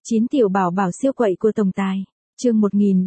9 tiểu bảo bảo siêu quậy của tổng tài. Chương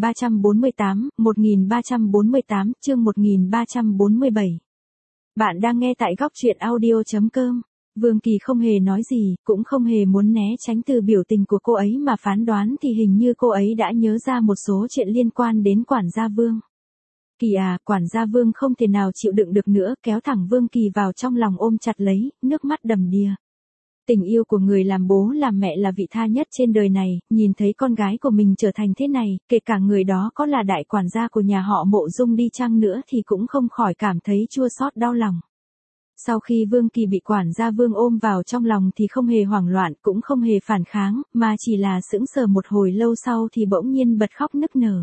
1348, chương 1347. Bạn đang nghe tại góc truyện audio.com. Vương Kỳ không hề nói gì, cũng không hề muốn né tránh từ biểu tình của cô ấy mà phán đoán thì hình như cô ấy đã nhớ ra một số chuyện liên quan đến quản gia Vương. Kỳ à, quản gia Vương không thể nào chịu đựng được nữa, kéo thẳng Vương Kỳ vào trong lòng ôm chặt lấy, nước mắt đầm đìa. Tình yêu của người làm bố làm mẹ là vị tha nhất trên đời này, nhìn thấy con gái của mình trở thành thế này, kể cả người đó có là đại quản gia của nhà họ Mộ Dung đi chăng nữa thì cũng không khỏi cảm thấy chua xót đau lòng. Sau khi Vương Kỳ bị quản gia Vương ôm vào trong lòng thì không hề hoảng loạn, cũng không hề phản kháng, mà chỉ là sững sờ một hồi lâu sau thì bỗng nhiên bật khóc nức nở.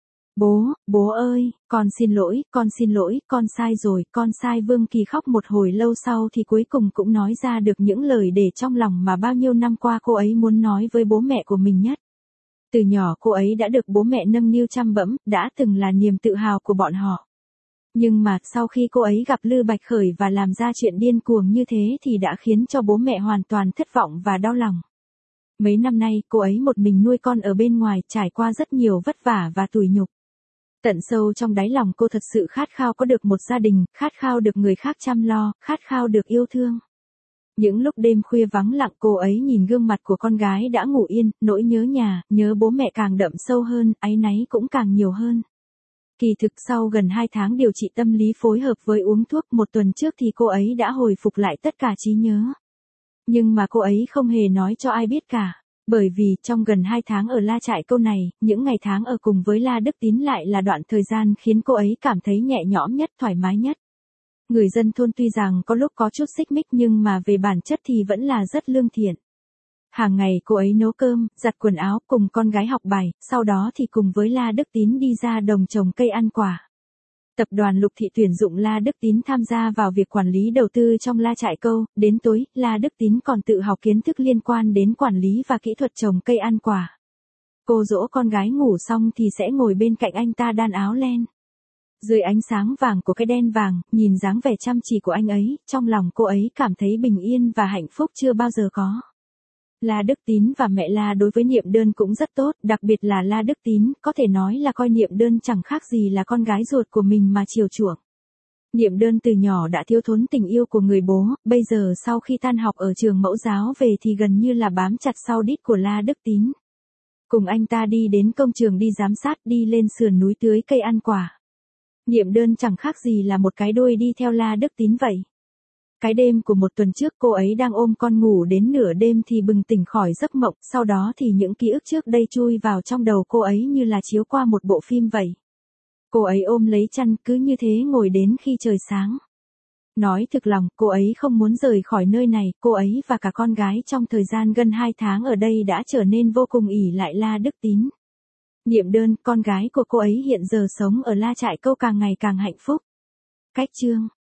Bố ơi, con xin lỗi, con sai rồi, con sai. Vương Kỳ khóc một hồi lâu sau thì cuối cùng cũng nói ra được những lời để trong lòng mà bao nhiêu năm qua cô ấy muốn nói với bố mẹ của mình nhất. Từ nhỏ cô ấy đã được bố mẹ nâng niu chăm bẵm, đã từng là niềm tự hào của bọn họ. Nhưng mà sau khi cô ấy gặp Lư Bạch Khởi và làm ra chuyện điên cuồng như thế thì đã khiến cho bố mẹ hoàn toàn thất vọng và đau lòng. Mấy năm nay cô ấy một mình nuôi con ở bên ngoài, trải qua rất nhiều vất vả và tủi nhục. Tận sâu trong đáy lòng cô thật sự khát khao có được một gia đình, khát khao được người khác chăm lo, khát khao được yêu thương. Những lúc đêm khuya vắng lặng cô ấy nhìn gương mặt của con gái đã ngủ yên, nỗi nhớ nhà, nhớ bố mẹ càng đậm sâu hơn, áy náy cũng càng nhiều hơn. Kỳ thực sau gần 2 tháng điều trị tâm lý phối hợp với uống thuốc, một tuần trước thì cô ấy đã hồi phục lại tất cả trí nhớ. Nhưng mà cô ấy không hề nói cho ai biết cả. Bởi vì trong gần 2 tháng ở La Trại Câu này, những ngày tháng ở cùng với La Đức Tín lại là đoạn thời gian khiến cô ấy cảm thấy nhẹ nhõm nhất, thoải mái nhất. Người dân thôn tuy rằng có lúc có chút xích mích nhưng mà về bản chất thì vẫn là rất lương thiện. Hàng ngày cô ấy nấu cơm, giặt quần áo, cùng con gái học bài, sau đó thì cùng với La Đức Tín đi ra đồng trồng cây ăn quả. Tập đoàn Lục Thị tuyển dụng La Đức Tín tham gia vào việc quản lý đầu tư trong La Trại Câu, đến tối, La Đức Tín còn tự học kiến thức liên quan đến quản lý và kỹ thuật trồng cây ăn quả. Cô dỗ con gái ngủ xong thì sẽ ngồi bên cạnh anh ta đan áo len. Dưới ánh sáng vàng của cái đen vàng, nhìn dáng vẻ chăm chỉ của anh ấy, trong lòng cô ấy cảm thấy bình yên và hạnh phúc chưa bao giờ có. La Đức Tín và mẹ La đối với Niệm Đơn cũng rất tốt, đặc biệt là La Đức Tín, có thể nói là coi Niệm Đơn chẳng khác gì là con gái ruột của mình mà chiều chuộng. Niệm Đơn từ nhỏ đã thiếu thốn tình yêu của người bố, bây giờ sau khi tan học ở trường mẫu giáo về thì gần như là bám chặt sau đít của La Đức Tín. Cùng anh ta đi đến công trường đi giám sát, đi lên sườn núi tưới cây ăn quả. Niệm Đơn chẳng khác gì là một cái đuôi đi theo La Đức Tín vậy. Cái đêm của một tuần trước cô ấy đang ôm con ngủ đến nửa đêm thì bừng tỉnh khỏi giấc mộng, sau đó thì những ký ức trước đây chui vào trong đầu cô ấy như là chiếu qua một bộ phim vậy. Cô ấy ôm lấy chăn cứ như thế ngồi đến khi trời sáng. Nói thực lòng, cô ấy không muốn rời khỏi nơi này, cô ấy và cả con gái trong thời gian gần 2 tháng ở đây đã trở nên vô cùng ỷ lại La Đức Tín. Niệm Đơn, con gái của cô ấy hiện giờ sống ở La Trại Câu càng ngày càng hạnh phúc. Cách chương